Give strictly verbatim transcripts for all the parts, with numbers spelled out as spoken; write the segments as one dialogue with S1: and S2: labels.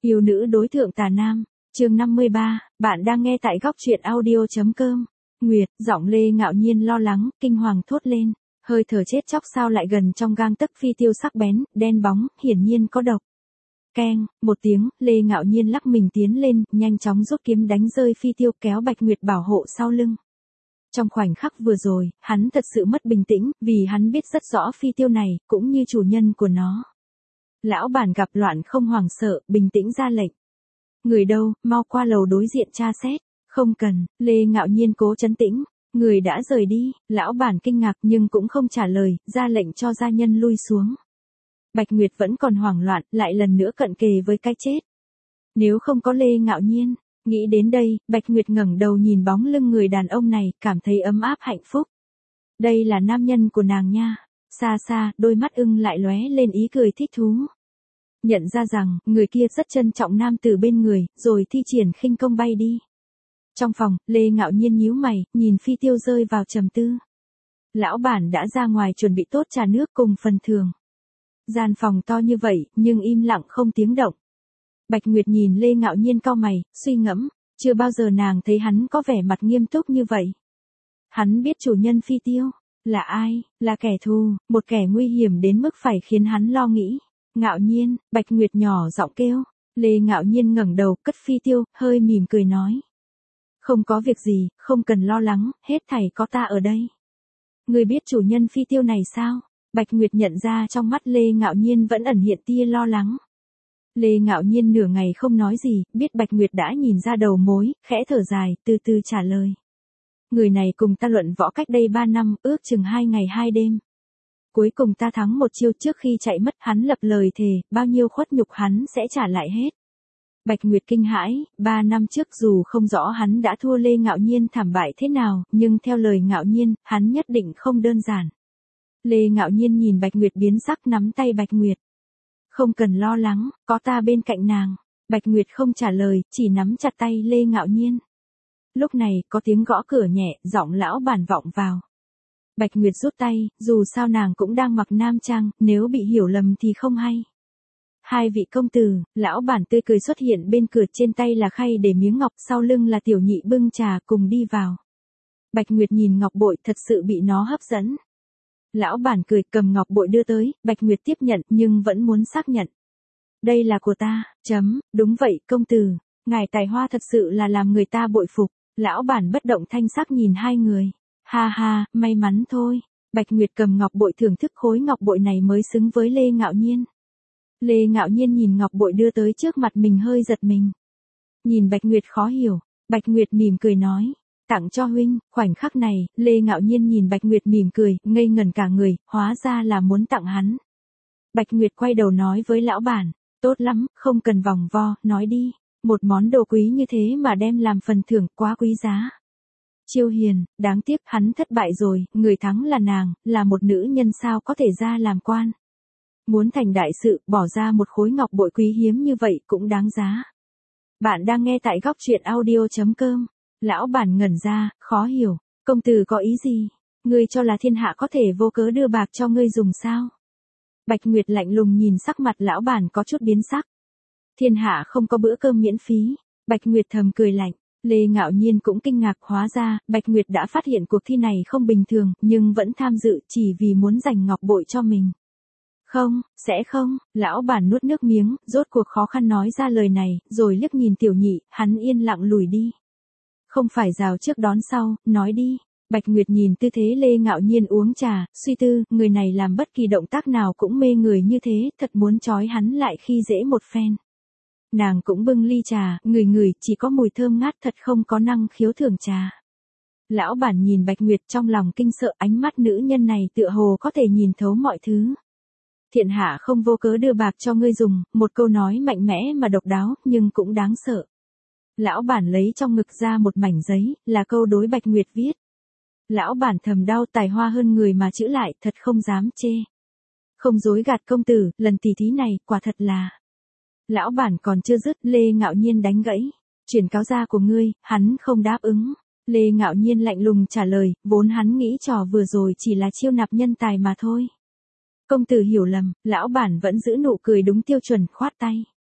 S1: Yêu nữ đối thượng tà nam, chương năm mươi ba, bạn đang nghe tại góc truyện audio.com. Nguyệt, giọng Lê Ngạo Nhiên lo lắng, kinh hoàng thốt lên, hơi thở chết chóc sao lại gần trong gang tấc, phi tiêu sắc bén, đen bóng, hiển nhiên có độc. Keng, một tiếng, Lê Ngạo Nhiên lắc mình tiến lên, nhanh chóng rút kiếm đánh rơi phi tiêu, kéo Bạch Nguyệt bảo hộ sau lưng. Trong khoảnh khắc vừa rồi, hắn thật sự mất bình tĩnh, vì hắn biết rất rõ phi tiêu này, cũng như chủ nhân của nó. Lão bản gặp loạn không hoảng sợ, bình tĩnh ra lệnh. Người đâu, mau qua lầu đối diện tra xét. Không cần, Lê Ngạo Nhiên cố trấn tĩnh. Người đã rời đi, lão bản kinh ngạc nhưng cũng không trả lời, ra lệnh cho gia nhân lui xuống. Bạch Nguyệt vẫn còn hoảng loạn, lại lần nữa cận kề với cái chết. Nếu không có Lê Ngạo Nhiên, nghĩ đến đây, Bạch Nguyệt ngẩng đầu nhìn bóng lưng người đàn ông này, cảm thấy ấm áp hạnh phúc. Đây là nam nhân của nàng nha. Xa xa, đôi mắt ưng lại lóe lên ý cười thích thú. Nhận ra rằng, người kia rất trân trọng nam tử bên người, rồi thi triển khinh công bay đi. Trong phòng, Lê Ngạo Nhiên nhíu mày, nhìn phi tiêu rơi vào trầm tư. Lão bản đã ra ngoài chuẩn bị tốt trà nước cùng phần thưởng. Gian phòng to như vậy, nhưng im lặng không tiếng động. Bạch Nguyệt nhìn Lê Ngạo Nhiên cau mày, suy ngẫm, chưa bao giờ nàng thấy hắn có vẻ mặt nghiêm túc như vậy. Hắn biết chủ nhân phi tiêu, là ai, là kẻ thù, một kẻ nguy hiểm đến mức phải khiến hắn lo nghĩ. Ngạo Nhiên, Bạch Nguyệt nhỏ giọng kêu. Lê Ngạo Nhiên ngẩng đầu, cất phi tiêu, hơi mỉm cười nói. Không có việc gì, không cần lo lắng, hết thảy có ta ở đây. Người biết chủ nhân phi tiêu này sao? Bạch Nguyệt nhận ra trong mắt Lê Ngạo Nhiên vẫn ẩn hiện tia lo lắng. Lê Ngạo Nhiên nửa ngày không nói gì, biết Bạch Nguyệt đã nhìn ra đầu mối, khẽ thở dài, từ từ trả lời. Người này cùng ta luận võ cách đây ba năm, ước chừng hai ngày hai đêm. Cuối cùng ta thắng một chiêu, trước khi chạy mất hắn lập lời thề, bao nhiêu khuất nhục hắn sẽ trả lại hết. Bạch Nguyệt kinh hãi, ba năm trước dù không rõ hắn đã thua Lê Ngạo Nhiên thảm bại thế nào, nhưng theo lời Ngạo Nhiên, hắn nhất định không đơn giản. Lê Ngạo Nhiên nhìn Bạch Nguyệt biến sắc, nắm tay Bạch Nguyệt. Không cần lo lắng, có ta bên cạnh nàng. Bạch Nguyệt không trả lời, chỉ nắm chặt tay Lê Ngạo Nhiên. Lúc này, có tiếng gõ cửa nhẹ, giọng lão bản vọng vào. Bạch Nguyệt rút tay, dù sao nàng cũng đang mặc nam trang, nếu bị hiểu lầm thì không hay. Hai vị công tử, lão bản tươi cười xuất hiện bên cửa, trên tay là khay để miếng ngọc, sau lưng là tiểu nhị bưng trà, cùng đi vào. Bạch Nguyệt nhìn ngọc bội, thật sự bị nó hấp dẫn. Lão bản cười, cầm ngọc bội đưa tới, Bạch Nguyệt tiếp nhận, nhưng vẫn muốn xác nhận. Đây là của ta, chấm, đúng vậy, công tử, ngài tài hoa thật sự là làm người ta bội phục. Lão bản bất động thanh sắc nhìn hai người. Ha ha, may mắn thôi. Bạch Nguyệt cầm ngọc bội thưởng thức khối ngọc bội này mới xứng với Lê Ngạo Nhiên. Lê Ngạo Nhiên nhìn ngọc bội đưa tới trước mặt mình hơi giật mình. Nhìn Bạch Nguyệt khó hiểu, Bạch Nguyệt mỉm cười nói, tặng cho huynh. Khoảnh khắc này, Lê Ngạo Nhiên nhìn Bạch Nguyệt mỉm cười, ngây ngẩn cả người, hóa ra là muốn tặng hắn. Bạch Nguyệt quay đầu nói với lão bản, tốt lắm, không cần vòng vo, nói đi, một món đồ quý như thế mà đem làm phần thưởng, quá quý giá. Chiêu hiền, đáng tiếc hắn thất bại rồi, người thắng là nàng, là một nữ nhân sao có thể ra làm quan. Muốn thành đại sự, bỏ ra một khối ngọc bội quý hiếm như vậy cũng đáng giá. Bạn đang nghe tại góc truyện audio.com. Lão bản ngẩn ra, khó hiểu, công tử có ý gì? Ngươi cho là thiên hạ có thể vô cớ đưa bạc cho ngươi dùng sao? Bạch Nguyệt lạnh lùng nhìn sắc mặt lão bản có chút biến sắc. Thiên hạ không có bữa cơm miễn phí. Bạch Nguyệt thầm cười lạnh. Lê Ngạo Nhiên cũng kinh ngạc, hóa ra, Bạch Nguyệt đã phát hiện cuộc thi này không bình thường, nhưng vẫn tham dự chỉ vì muốn giành ngọc bội cho mình. Không, sẽ không, lão bản nuốt nước miếng, rốt cuộc khó khăn nói ra lời này, rồi liếc nhìn tiểu nhị, hắn yên lặng lùi đi. Không phải rào trước đón sau, nói đi. Bạch Nguyệt nhìn tư thế Lê Ngạo Nhiên uống trà, suy tư, người này làm bất kỳ động tác nào cũng mê người như thế, thật muốn trói hắn lại khi dễ một phen. Nàng cũng bưng ly trà, ngửi ngửi, chỉ có mùi thơm ngát, thật không có năng khiếu thưởng trà. Lão bản nhìn Bạch Nguyệt trong lòng kinh sợ, ánh mắt nữ nhân này tựa hồ có thể nhìn thấu mọi thứ. Thiện hạ không vô cớ đưa bạc cho ngươi dùng, một câu nói mạnh mẽ mà độc đáo, nhưng cũng đáng sợ. Lão bản lấy trong ngực ra một mảnh giấy, là câu đối Bạch Nguyệt viết. Lão bản thầm đau, tài hoa hơn người mà chữ lại, thật không dám chê. Không dối gạt công tử, lần tỷ thí này, quả thật là... Lão bản còn chưa dứt, Lê Ngạo Nhiên đánh gãy. Chuyển cáo gia của ngươi, hắn không đáp ứng. Lê Ngạo Nhiên lạnh lùng trả lời, vốn hắn nghĩ trò vừa rồi chỉ là chiêu nạp nhân tài mà thôi. Công tử hiểu lầm, lão bản vẫn giữ nụ cười đúng tiêu chuẩn, khoát tay.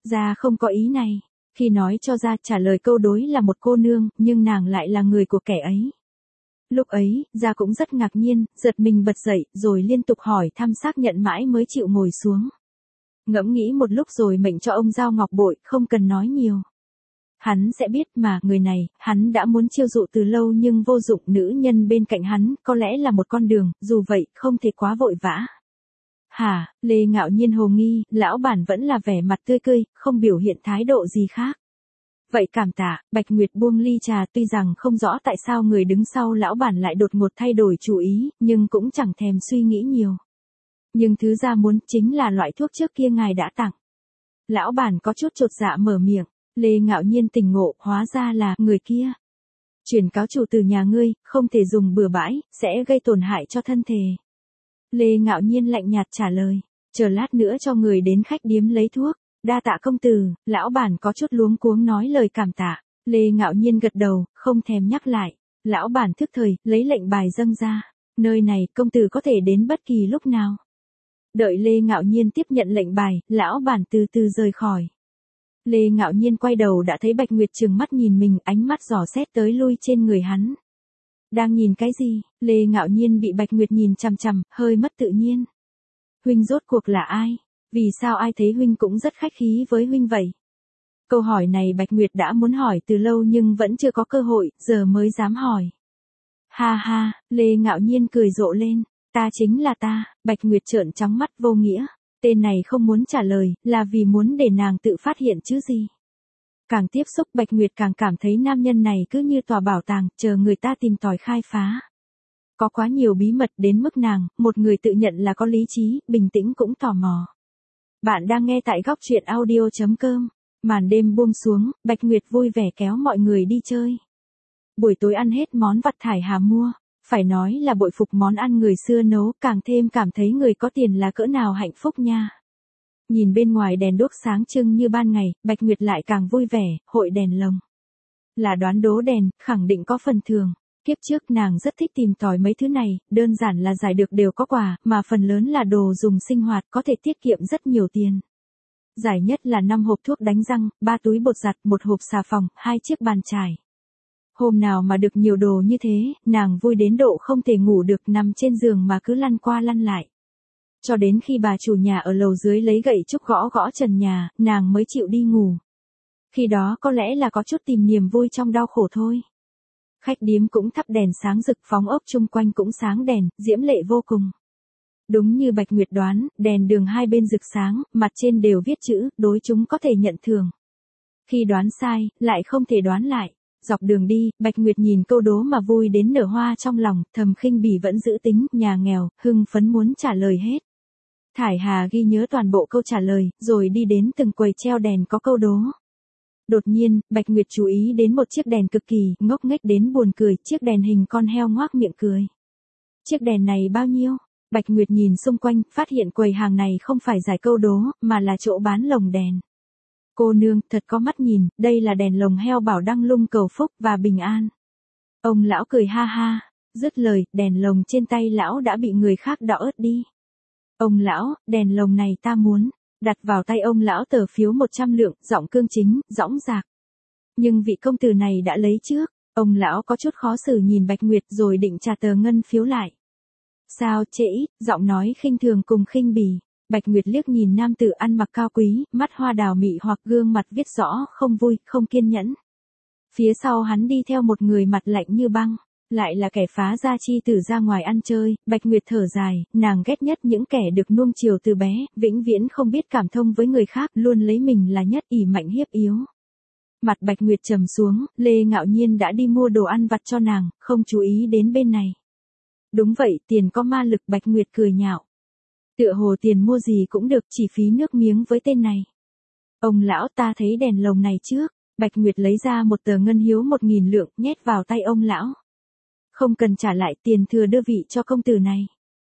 S1: Gia không có ý này. Khi nói cho Gia trả lời câu đối là một cô nương, nhưng nàng lại là người của kẻ ấy. Lúc ấy, Gia cũng rất ngạc nhiên, giật mình bật dậy, rồi liên tục hỏi thăm xác nhận mãi mới chịu ngồi xuống. Ngẫm nghĩ một lúc rồi mệnh cho ông giao ngọc bội, không cần nói nhiều. Hắn sẽ biết mà, người này, hắn đã muốn chiêu dụ từ lâu nhưng vô dụng, nữ nhân bên cạnh hắn, có lẽ là một con đường, dù vậy, không thể quá vội vã. Hả, Lê ngạo nhiên hồ nghi, lão bản vẫn là vẻ mặt tươi cười, không biểu hiện thái độ gì khác. Vậy cảm tạ, Bạch Nguyệt buông ly trà, tuy rằng không rõ tại sao người đứng sau lão bản lại đột ngột thay đổi chủ ý, nhưng cũng chẳng thèm suy nghĩ nhiều. Nhưng thứ Gia muốn chính là loại thuốc trước kia ngài đã tặng. Lão bản có chút chột dạ mở miệng. Lê ngạo nhiên tỉnh ngộ, hóa ra là người kia. Chuyển cáo chủ từ nhà ngươi, không thể dùng bừa bãi, sẽ gây tổn hại cho thân thể. Lê ngạo nhiên lạnh nhạt trả lời, chờ lát nữa cho người đến khách điếm lấy thuốc. Đa tạ công tử, lão bản có chút luống cuống nói lời cảm tạ. Lê ngạo nhiên gật đầu, không thèm nhắc lại. Lão bản thức thời, lấy lệnh bài dâng ra. Nơi này công tử có thể đến bất kỳ lúc nào. Đợi Lê ngạo nhiên tiếp nhận lệnh bài, lão bản từ từ rời khỏi. Lê ngạo nhiên quay đầu đã thấy Bạch Nguyệt trừng mắt nhìn mình, ánh mắt dò xét tới lui trên người hắn. Đang nhìn cái gì? Lê ngạo nhiên bị Bạch Nguyệt nhìn chằm chằm, hơi mất tự nhiên. Huynh rốt cuộc là ai? Vì sao ai thấy huynh cũng rất khách khí với huynh vậy? Câu hỏi này Bạch Nguyệt đã muốn hỏi từ lâu nhưng vẫn chưa có cơ hội, giờ mới dám hỏi. Ha ha, Lê ngạo nhiên cười rộ lên. Ta chính là ta, Bạch Nguyệt trợn trắng mắt vô nghĩa. Tên này không muốn trả lời, là vì muốn để nàng tự phát hiện chứ gì. Càng tiếp xúc Bạch Nguyệt càng cảm thấy nam nhân này cứ như tòa bảo tàng, chờ người ta tìm tòi khai phá. Có quá nhiều bí mật đến mức nàng, một người tự nhận là có lý trí, bình tĩnh cũng tò mò. Bạn đang nghe tại góc truyện audio chấm com. Màn đêm buông xuống, Bạch Nguyệt vui vẻ kéo mọi người đi chơi. Buổi tối ăn hết món vặt Thải Hà mua. Phải nói là bội phục món ăn người xưa nấu, càng thêm cảm thấy người có tiền là cỡ nào hạnh phúc nha. Nhìn bên ngoài đèn đuốc sáng trưng như ban ngày, Bạch Nguyệt lại càng vui vẻ, hội đèn lồng. Là đoán đố đèn, khẳng định có phần thưởng. Kiếp trước nàng rất thích tìm tòi mấy thứ này, đơn giản là giải được đều có quà, mà phần lớn là đồ dùng sinh hoạt, có thể tiết kiệm rất nhiều tiền. Giải nhất là năm hộp thuốc đánh răng, ba túi bột giặt, một hộp xà phòng, hai chiếc bàn chải. Hôm nào mà được nhiều đồ như thế, nàng vui đến độ không thể ngủ được, nằm trên giường mà cứ lăn qua lăn lại. Cho đến khi bà chủ nhà ở lầu dưới lấy gậy trúc gõ gõ trần nhà, nàng mới chịu đi ngủ. Khi đó có lẽ là có chút tìm niềm vui trong đau khổ thôi. Khách điếm cũng thắp đèn sáng rực, phóng ốc chung quanh cũng sáng đèn, diễm lệ vô cùng. Đúng như Bạch Nguyệt đoán, đèn đường hai bên rực sáng, mặt trên đều viết chữ, đối chúng có thể nhận thưởng. Khi đoán sai, lại không thể đoán lại. Dọc đường đi, Bạch Nguyệt nhìn câu đố mà vui đến nở hoa trong lòng, thầm khinh bỉ vẫn giữ tính, nhà nghèo, hưng phấn muốn trả lời hết. Thải Hà ghi nhớ toàn bộ câu trả lời, rồi đi đến từng quầy treo đèn có câu đố. Đột nhiên, Bạch Nguyệt chú ý đến một chiếc đèn cực kỳ ngốc nghếch đến buồn cười, chiếc đèn hình con heo ngoác miệng cười. Chiếc đèn này bao nhiêu? Bạch Nguyệt nhìn xung quanh, phát hiện quầy hàng này không phải giải câu đố, mà là chỗ bán lồng đèn. Cô nương, thật có mắt nhìn, đây là đèn lồng heo bảo đăng lung cầu phúc và bình an. Ông lão cười ha ha, dứt lời, đèn lồng trên tay lão đã bị người khác đọ ớt đi. Ông lão, đèn lồng này ta muốn, đặt vào tay ông lão tờ phiếu một trăm lượng, giọng cương chính, dõng dạc. Nhưng vị công tử này đã lấy trước, ông lão có chút khó xử nhìn Bạch Nguyệt rồi định trả tờ ngân phiếu lại. Sao trễ, giọng nói khinh thường cùng khinh bỉ. Bạch Nguyệt liếc nhìn nam tử ăn mặc cao quý, mắt hoa đào mị hoặc gương mặt viết rõ, không vui, không kiên nhẫn. Phía sau hắn đi theo một người mặt lạnh như băng, lại là kẻ phá gia chi tử ra ngoài ăn chơi. Bạch Nguyệt thở dài, nàng ghét nhất những kẻ được nuông chiều từ bé, vĩnh viễn không biết cảm thông với người khác, luôn lấy mình là nhất, ỷ mạnh hiếp yếu. Mặt Bạch Nguyệt trầm xuống, Lê ngạo nhiên đã đi mua đồ ăn vặt cho nàng, không chú ý đến bên này. Đúng vậy, tiền có ma lực, Bạch Nguyệt cười nhạo. Tựa hồ tiền mua gì cũng được, chỉ phí nước miếng với tên này. Ông lão, ta thấy đèn lồng này trước. Bạch Nguyệt lấy ra một tờ ngân hiếu một nghìn lượng, nhét vào tay ông lão. Không cần trả lại, tiền thừa đưa vị cho công tử này.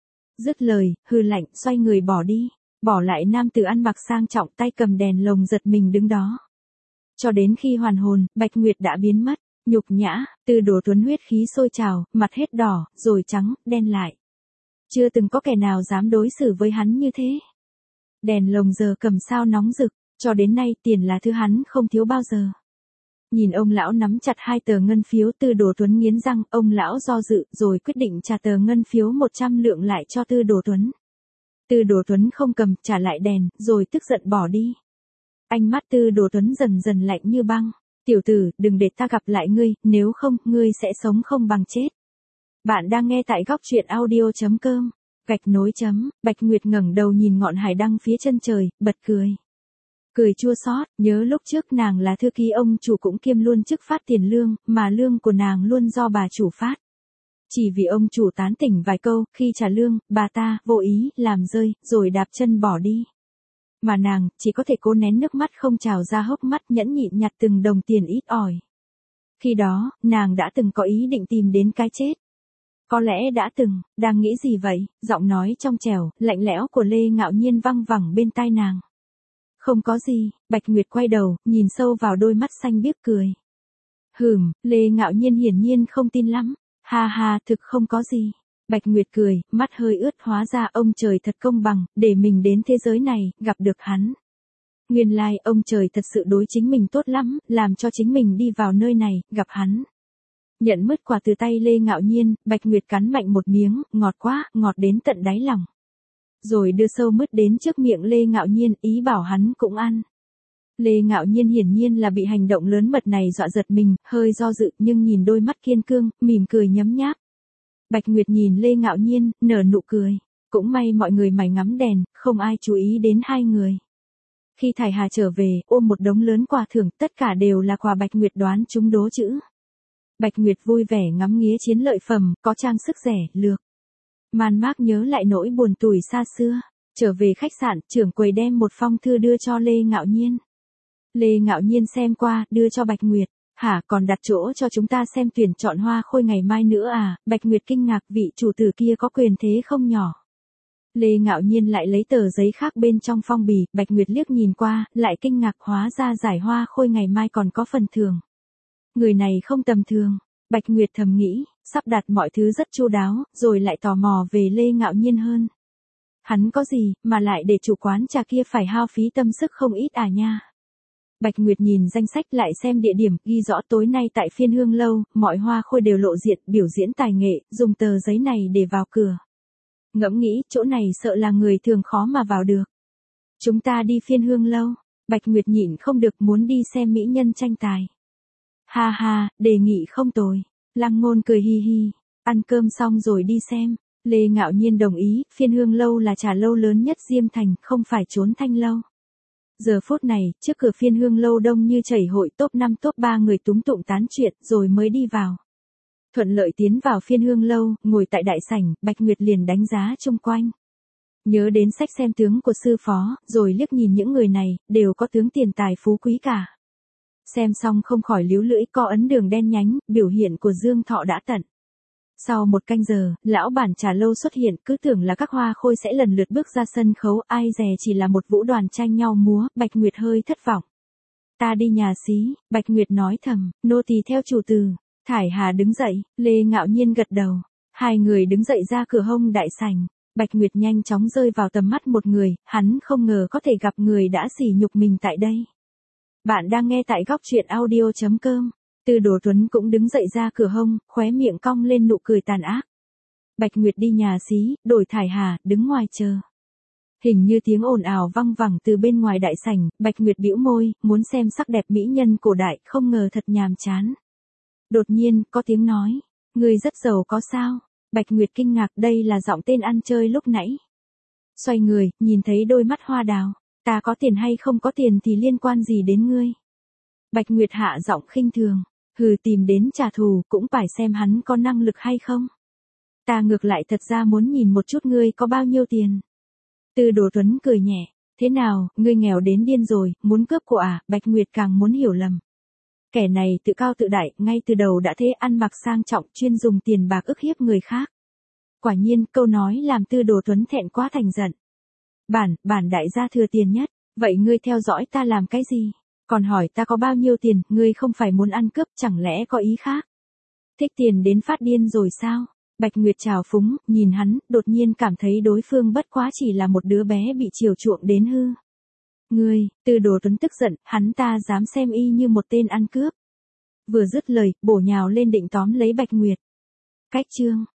S1: Dứt lời, hừ lạnh, xoay người bỏ đi. Bỏ lại nam tử ăn mặc sang trọng, tay cầm đèn lồng giật mình đứng đó. Cho đến khi hoàn hồn, Bạch Nguyệt đã biến mất. Nhục nhã, từ đổ tuấn huyết khí sôi trào, mặt hết đỏ, rồi trắng, đen lại. Chưa từng có kẻ nào dám đối xử với hắn như thế. Đèn lồng giờ cầm sao nóng rực, Cho đến nay tiền là thứ hắn không thiếu bao giờ. Nhìn ông lão nắm chặt hai tờ ngân phiếu, Tư Đồ Tuấn nghiến răng, ông lão do dự rồi quyết định trả tờ ngân phiếu một trăm lượng lại cho Tư Đồ Tuấn. Tư Đồ Tuấn không cầm, trả lại đèn, rồi tức giận bỏ đi. Ánh mắt Tư Đồ Tuấn dần dần lạnh như băng. Tiểu tử, đừng để ta gặp lại ngươi, nếu không, ngươi sẽ sống không bằng chết. Bạn đang nghe tại góc truyện audio.com. Gạch nối chấm, Bạch Nguyệt ngẩng đầu nhìn ngọn hải đăng phía chân trời, bật cười. Cười chua xót, nhớ lúc trước nàng là thư ký ông chủ cũng kiêm luôn chức phát tiền lương, mà lương của nàng luôn do bà chủ phát. Chỉ vì ông chủ tán tỉnh vài câu, khi trả lương, bà ta vô ý làm rơi, rồi đạp chân bỏ đi. Mà nàng chỉ có thể cố nén nước mắt không trào ra hốc mắt, nhẫn nhịn nhặt từng đồng tiền ít ỏi. Khi đó, nàng đã từng có ý định tìm đến cái chết. Có lẽ đã từng, đang nghĩ gì vậy? Giọng nói trong trẻo, lạnh lẽo của Lê Ngạo Nhiên văng vẳng bên tai nàng. Không có gì, Bạch Nguyệt quay đầu, nhìn sâu vào đôi mắt xanh biếc cười. Hừm, Lê Ngạo Nhiên hiển nhiên không tin lắm. Ha ha, thực không có gì. Bạch Nguyệt cười, mắt hơi ướt, hóa ra ông trời thật công bằng, để mình đến thế giới này, gặp được hắn. Nguyên lai, ông trời thật sự đối chính mình tốt lắm, làm cho chính mình đi vào nơi này, gặp hắn. Nhận mứt quà từ tay Lê Ngạo Nhiên, Bạch Nguyệt cắn mạnh một miếng, ngọt quá, ngọt đến tận đáy lòng. Rồi đưa sâu mứt đến trước miệng Lê Ngạo Nhiên, ý bảo hắn cũng ăn. Lê Ngạo Nhiên hiển nhiên là bị hành động lớn mật này dọa giật mình, hơi do dự nhưng nhìn đôi mắt kiên cương, mỉm cười nhấm nháp. Bạch Nguyệt nhìn Lê Ngạo Nhiên, nở nụ cười. Cũng may mọi người mải ngắm đèn, không ai chú ý đến hai người. Khi Thải Hà trở về, ôm một đống lớn quà thưởng, tất cả đều là quà Bạch Nguyệt đoán trúng đố chữ. Bạch Nguyệt vui vẻ ngắm nghía chiến lợi phẩm, có trang sức rẻ, lược. Man mác nhớ lại nỗi buồn tủi xa xưa. Trở về khách sạn, trưởng quầy đem một phong thư đưa cho Lê Ngạo Nhiên. Lê Ngạo Nhiên xem qua, đưa cho Bạch Nguyệt. Hả, còn đặt chỗ cho chúng ta xem tuyển chọn hoa khôi ngày mai nữa à? Bạch Nguyệt kinh ngạc, vị chủ tử kia có quyền thế không nhỏ. Lê Ngạo Nhiên lại lấy tờ giấy khác bên trong phong bì, Bạch Nguyệt liếc nhìn qua, lại kinh ngạc, hóa ra giải hoa khôi ngày mai còn có phần thưởng. Người này không tầm thường. Bạch Nguyệt thầm nghĩ, sắp đặt mọi thứ rất chu đáo, rồi lại tò mò về Lê Ngạo Nhiên hơn. Hắn có gì, mà lại để chủ quán trà kia phải hao phí tâm sức không ít à nha. Bạch Nguyệt nhìn danh sách lại xem địa điểm, ghi rõ tối nay tại Phiên Hương Lâu, mọi hoa khôi đều lộ diện, biểu diễn tài nghệ, dùng tờ giấy này để vào cửa. Ngẫm nghĩ, chỗ này sợ là người thường khó mà vào được. Chúng ta đi Phiên Hương Lâu. Bạch Nguyệt nhịn không được muốn đi xem mỹ nhân tranh tài. Ha ha, đề nghị không tồi. Lăng Ngôn cười hi hi. Ăn cơm xong rồi đi xem. Lê Ngạo Nhiên đồng ý, Phiên Hương Lâu là trà lâu lớn nhất Diêm Thành, không phải Trốn Thanh Lâu. Giờ phút này, trước cửa Phiên Hương Lâu đông như chảy hội, top năm top ba người túng tụng tán chuyện, rồi mới đi vào. Thuận lợi tiến vào Phiên Hương Lâu, ngồi tại đại sảnh, Bạch Nguyệt liền đánh giá chung quanh. Nhớ đến sách xem tướng của sư phó, rồi liếc nhìn những người này, đều có tướng tiền tài phú quý cả. Xem xong không khỏi líu lưỡi, co ấn đường đen nhánh, biểu hiện của Dương Thọ đã tận. Sau một canh giờ, lão bản trà lâu xuất hiện, cứ tưởng là các hoa khôi sẽ lần lượt bước ra sân khấu, ai dè chỉ là một vũ đoàn tranh nhau múa, Bạch Nguyệt hơi thất vọng. Ta đi nhà xí, Bạch Nguyệt nói thầm, nô tỳ theo chủ từ. Thải Hà đứng dậy, Lê Ngạo Nhiên gật đầu. Hai người đứng dậy ra cửa hông đại sảnh. Bạch Nguyệt nhanh chóng rơi vào tầm mắt một người, hắn không ngờ có thể gặp người đã sỉ nhục mình tại đây. Bạn đang nghe tại góc truyện audio.com. Tư Đồ Tuấn cũng đứng dậy ra cửa hông, khóe miệng cong lên nụ cười tàn ác. Bạch Nguyệt đi nhà xí, đổi Thải Hà, đứng ngoài chờ. Hình như tiếng ồn ào văng vẳng từ bên ngoài đại sảnh, Bạch Nguyệt bĩu môi, muốn xem sắc đẹp mỹ nhân cổ đại, không ngờ thật nhàm chán. Đột nhiên, có tiếng nói, người rất giàu có sao? Bạch Nguyệt kinh ngạc, đây là giọng tên ăn chơi lúc nãy. Xoay người, nhìn thấy đôi mắt hoa đào, ta có tiền hay không có tiền thì liên quan gì đến ngươi? Bạch Nguyệt hạ giọng khinh thường, hừ, tìm đến trả thù, cũng phải xem hắn có năng lực hay không. Ta ngược lại thật ra muốn nhìn một chút ngươi có bao nhiêu tiền. Tư Đồ Tuấn cười nhẹ, thế nào, ngươi nghèo đến điên rồi, muốn cướp của à? Bạch Nguyệt càng muốn hiểu lầm. Kẻ này tự cao tự đại, ngay từ đầu đã thế, ăn mặc sang trọng, chuyên dùng tiền bạc ức hiếp người khác. Quả nhiên, câu nói làm Tư Đồ Tuấn thẹn quá thành giận. Bản, bản đại gia thừa tiền nhất, vậy ngươi theo dõi ta làm cái gì? Còn hỏi ta có bao nhiêu tiền, ngươi không phải muốn ăn cướp, chẳng lẽ có ý khác? Thích tiền đến phát điên rồi sao? Bạch Nguyệt trào phúng, nhìn hắn, đột nhiên cảm thấy đối phương bất quá chỉ là một đứa bé bị chiều chuộng đến hư. Ngươi, Tư Đồ Tuấn tức giận, hắn ta dám xem y như một tên ăn cướp. Vừa dứt lời, bổ nhào lên định tóm lấy Bạch Nguyệt. Cách chương,